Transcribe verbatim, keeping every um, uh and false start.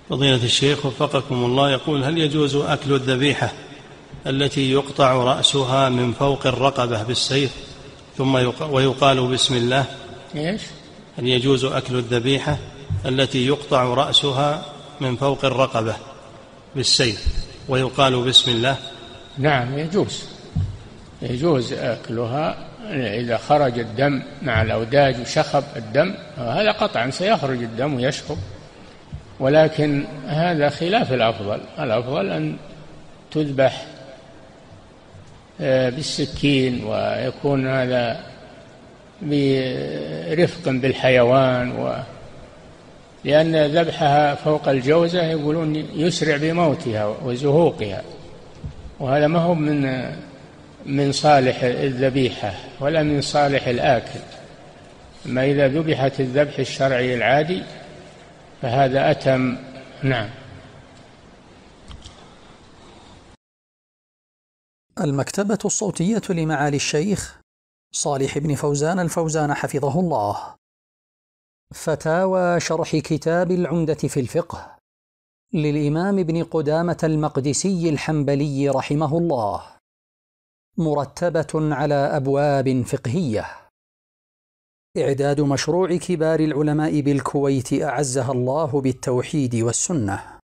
فضيلة الشيخ وفقكم الله، يقول: هل يجوز أكل الذبيحة التي يقطع رأسها من فوق الرقبة بالسيف ثم ويقال بسم الله؟ إيش؟ هل يجوز أكل الذبيحة التي يقطع رأسها من فوق الرقبة بالسيف ويقال بسم الله؟ نعم يجوز، يجوز أكلها إذا خرج الدم مع الأوداج وشخب الدم، هذا قطعا سيخرج الدم ويشخب، ولكن هذا خلاف الأفضل. الأفضل أن تذبح بالسكين، ويكون هذا برفق بالحيوان، و لأن ذبحها فوق الجوزة يقولون يسرع بموتها وزهوقها، وهذا ما هو من من صالح الذبيحة ولا من صالح الآكل. أما إذا ذبحت الذبح الشرعي العادي فهذا أتم. نعم. المكتبة الصوتية لمعالي الشيخ صالح بن فوزان الفوزان حفظه الله. فتاوى شرح كتاب العمدة في الفقه للإمام ابن قدامة المقدسي الحنبلي رحمه الله، مرتبة على أبواب فقهية. إعداد مشروع كبار العلماء بالكويت أعزها الله بالتوحيد والسنة.